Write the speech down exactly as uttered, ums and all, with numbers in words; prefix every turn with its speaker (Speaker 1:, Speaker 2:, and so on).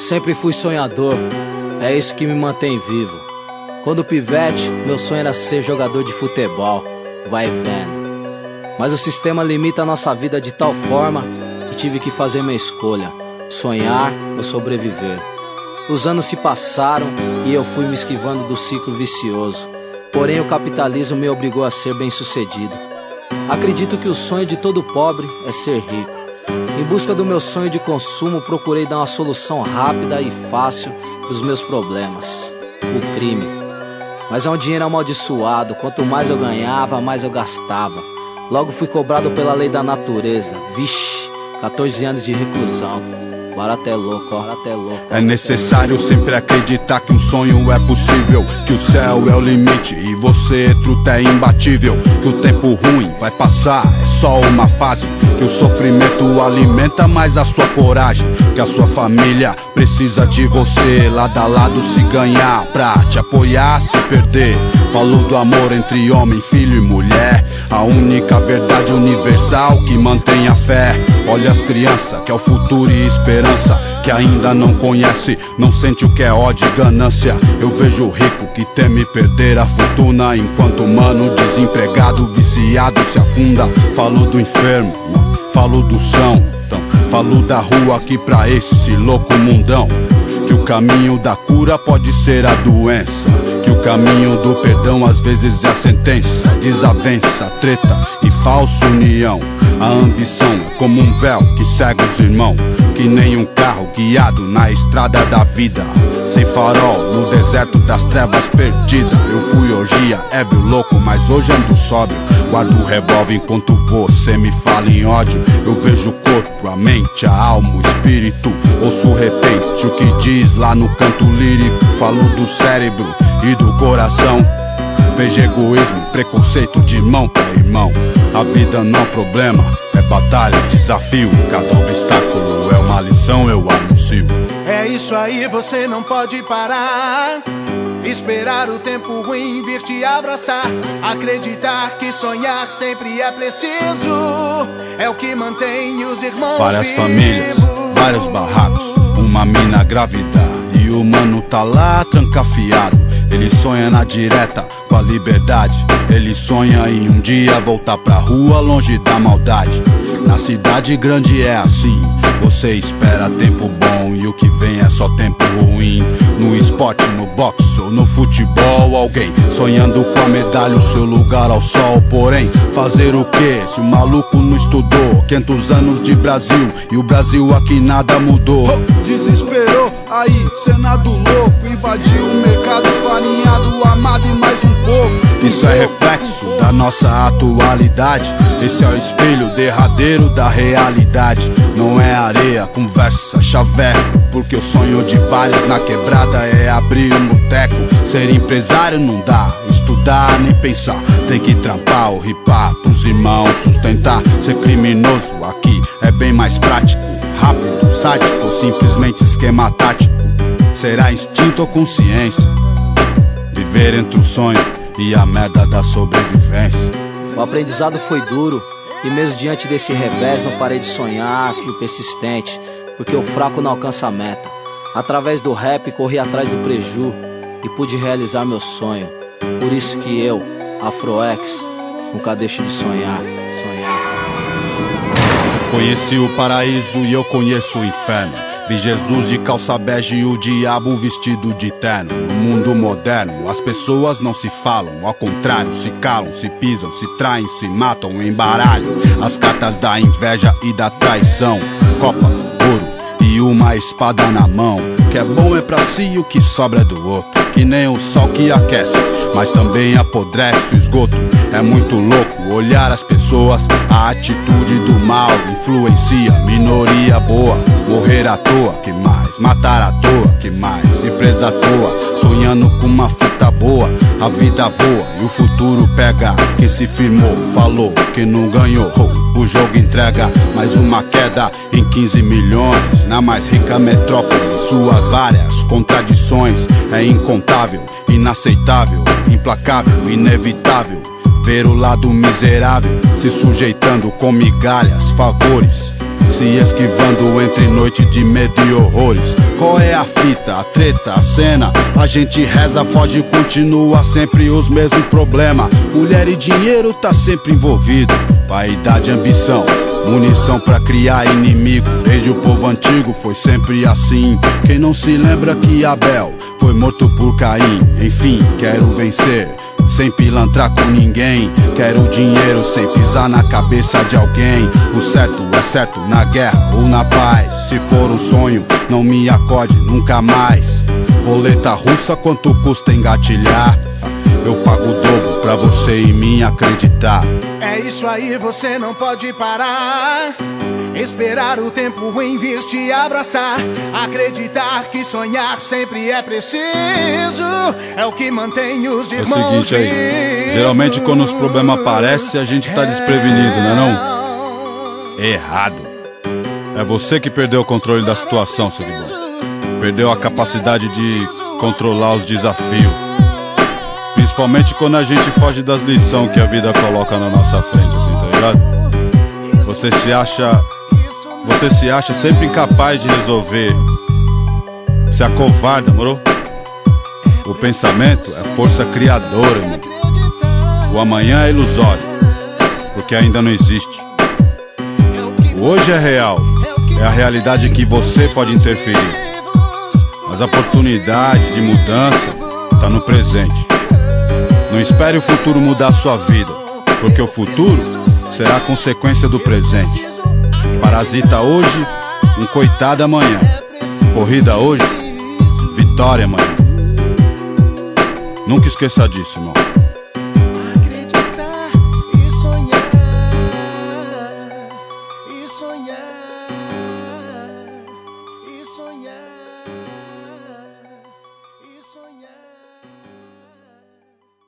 Speaker 1: sempre fui sonhador, é isso que me mantém vivo. Quando pivete, meu sonho era ser jogador de futebol, vai vendo. Mas o sistema limita a nossa vida de tal forma que tive que fazer minha escolha: sonhar ou sobreviver. Os anos se passaram e eu fui me esquivando do ciclo vicioso. Porém o capitalismo me obrigou a ser bem-sucedido. Acredito que o sonho de todo pobre é ser rico. Em busca do meu sonho de consumo, procurei dar uma solução rápida e fácil dos meus problemas: o crime. Mas é um dinheiro amaldiçoado, quanto mais eu ganhava, mais eu gastava. Logo fui cobrado pela lei da natureza. Vixe, quatorze anos de reclusão. Barato é louco, ó, barato é louco.
Speaker 2: É necessário sempre acreditar que um sonho é possível, que o céu é o limite e você, truta, é imbatível. Que o tempo ruim vai passar, é só uma fase. Que o sofrimento alimenta mais a sua coragem. Que a sua família precisa de você, lado a lado se ganhar, pra te apoiar, se perder. Falou do amor entre homem, filho e mulher, a única verdade universal que mantém a fé. Olha as crianças, que é o futuro e esperança, que ainda não conhece, não sente o que é ódio e ganância. Eu vejo o rico que teme perder a fortuna, enquanto o mano desempregado, viciado se afunda. Falou do enfermo, falou do são, então, falou da rua aqui pra esse louco mundão. Que o caminho da cura pode ser a doença, que o caminho do perdão às vezes é a sentença. Desavença, treta e falsa união. A ambição é como um véu que cega os irmãos, que nem um carro guiado na estrada da vida, sem farol, no deserto das trevas perdida. Eu fui orgia, ébrio, louco, mas hoje ando sóbrio. Guardo o revólver enquanto você me fala em ódio. Eu vejo o corpo, a mente, a alma, o espírito. Ouço repente o que diz lá no canto lírico. Falo do cérebro e do coração. Vejo egoísmo, preconceito de irmão pra irmão. A vida não é problema, é batalha, desafio. Cada obstáculo é uma lição, eu anuncio.
Speaker 3: É isso aí, você não pode parar. Esperar o tempo ruim vir te abraçar. Acreditar que sonhar sempre é preciso. É o que mantém os irmãos
Speaker 2: Várias
Speaker 3: vivos.
Speaker 2: famílias, vários barracos, uma mina grávida e o mano tá lá trancafiado. Ele sonha na direta com a liberdade. Ele sonha em um dia voltar pra rua longe da maldade. Na cidade grande é assim, você espera tempo bom e o que vem é só tempo ruim. No esporte, no boxe ou no futebol, alguém sonhando com a medalha, o seu lugar ao sol. Porém, fazer o que se o maluco não estudou? Quinhentos anos de Brasil e o Brasil aqui nada mudou. Desesperou, aí Senado louco, invadiu o mercado farinhado, amado e mais um pouco. Isso é reflexo da nossa atualidade. Esse é o espelho derradeiro da realidade. Não é areia, conversa, chaveco, porque o sonho de vários na quebrada é abrir um boteco. Ser empresário não dá, estudar nem pensar. Tem que trampar ou ripar pros irmãos sustentar. Ser criminoso aqui é bem mais prático, rápido, sádico ou simplesmente esquema tático. Será instinto ou consciência? Viver entre o sonho e a merda da sobrevivência.
Speaker 1: O aprendizado foi duro e mesmo diante desse revés não parei de sonhar, fui persistente, porque o fraco não alcança a meta. Através do rap corri atrás do preju e pude realizar meu sonho. Por isso que eu, Afroex, nunca deixo de sonhar, sonhar.
Speaker 2: Conheci o paraíso e eu conheço o inferno. Vi Jesus de calça bege e o diabo vestido de terno. No mundo moderno, as pessoas não se falam, ao contrário, se calam, se pisam, se traem, se matam, embaralham as cartas da inveja e da traição. Copa, ouro e uma espada na mão. O que é bom é pra si e o que sobra é do outro. Que nem o sol que aquece, mas também apodrece o esgoto. É muito louco olhar as pessoas, a atitude do mal influencia. Minoria boa, morrer à toa, que mais? Matar à toa, que mais? Ir presa à toa, sonhando com uma fita boa. A vida voa e o futuro pega. Quem se firmou, falou que não ganhou. O jogo entrega mais uma queda em quinze milhões. Na mais rica metrópole, suas várias contradições. É incontável, inaceitável, implacável, inevitável ver o lado miserável se sujeitando com migalhas, favores se esquivando entre noite de medo e horrores. Qual é a fita, a treta, a cena? A gente reza, foge, continua sempre os mesmos problemas. Mulher e dinheiro tá sempre envolvido, vaidade, ambição, munição pra criar inimigo. Desde o povo antigo foi sempre assim. Quem não se lembra que Abel foi morto por Caim? Enfim, quero vencer sem pilantrar com ninguém. Quero dinheiro sem pisar na cabeça de alguém. O certo é certo na guerra ou na paz. Se for um sonho, não me acorde nunca mais. Roleta russa, quanto custa engatilhar? Eu pago o dobro pra você em mim acreditar.
Speaker 3: É isso aí, você não pode parar. Esperar o tempo ruim vir te abraçar. Acreditar que sonhar sempre é preciso. É o que mantém os irmãos vivos.
Speaker 2: É o seguinte aí, geralmente quando os problemas aparecem a gente tá desprevenido, não é não? Errado. É você que perdeu o controle da situação, seguidor. Perdeu a capacidade de controlar os desafios. Principalmente quando a gente foge das lições que a vida coloca na nossa frente, assim, tá ligado? Você se acha... Você se acha sempre incapaz de resolver. Se acovarda, moro? O pensamento é força criadora, irmão. O amanhã é ilusório, porque ainda não existe. O hoje é real, é a realidade que você pode interferir. Mas a oportunidade de mudança tá no presente. Não espere o futuro mudar a sua vida, porque o futuro será a consequência do presente. Parasita hoje, um coitado amanhã. Corrida hoje, vitória amanhã. Nunca esqueça disso, irmão.